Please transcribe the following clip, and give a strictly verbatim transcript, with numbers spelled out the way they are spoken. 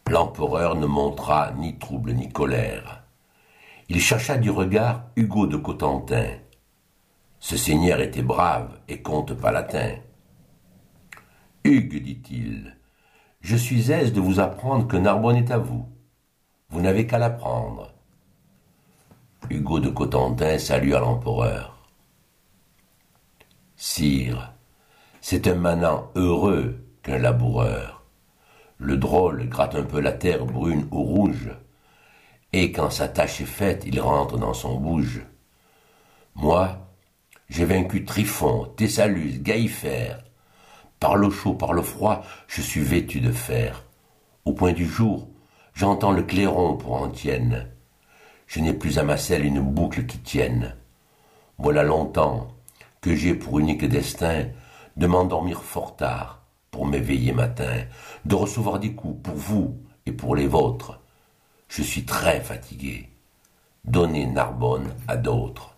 L'empereur ne montra ni trouble ni colère. Il chercha du regard Hugo de Cotentin. Ce seigneur était brave et comte palatin. Hugues, dit-il, je suis aise de vous apprendre que Narbonne est à vous. Vous n'avez qu'à l'apprendre. Hugo de Cotentin salua l'empereur. Sire, c'est un manant heureux qu'un laboureur. Le drôle gratte un peu la terre brune ou rouge, et quand sa tâche est faite, il rentre dans son bouge. Moi, j'ai vaincu Tryphon, Thessalus, Gaïfère. Par le chaud, par le froid, je suis vêtu de fer. Au point du jour, j'entends le clairon pour antienne. Je n'ai plus à ma selle une boucle qui tienne. Voilà longtemps que j'ai pour unique destin de m'endormir fort tard, pour m'éveiller matin, de recevoir des coups pour vous et pour les vôtres. Je suis très fatigué. Donnez Narbonne à d'autres.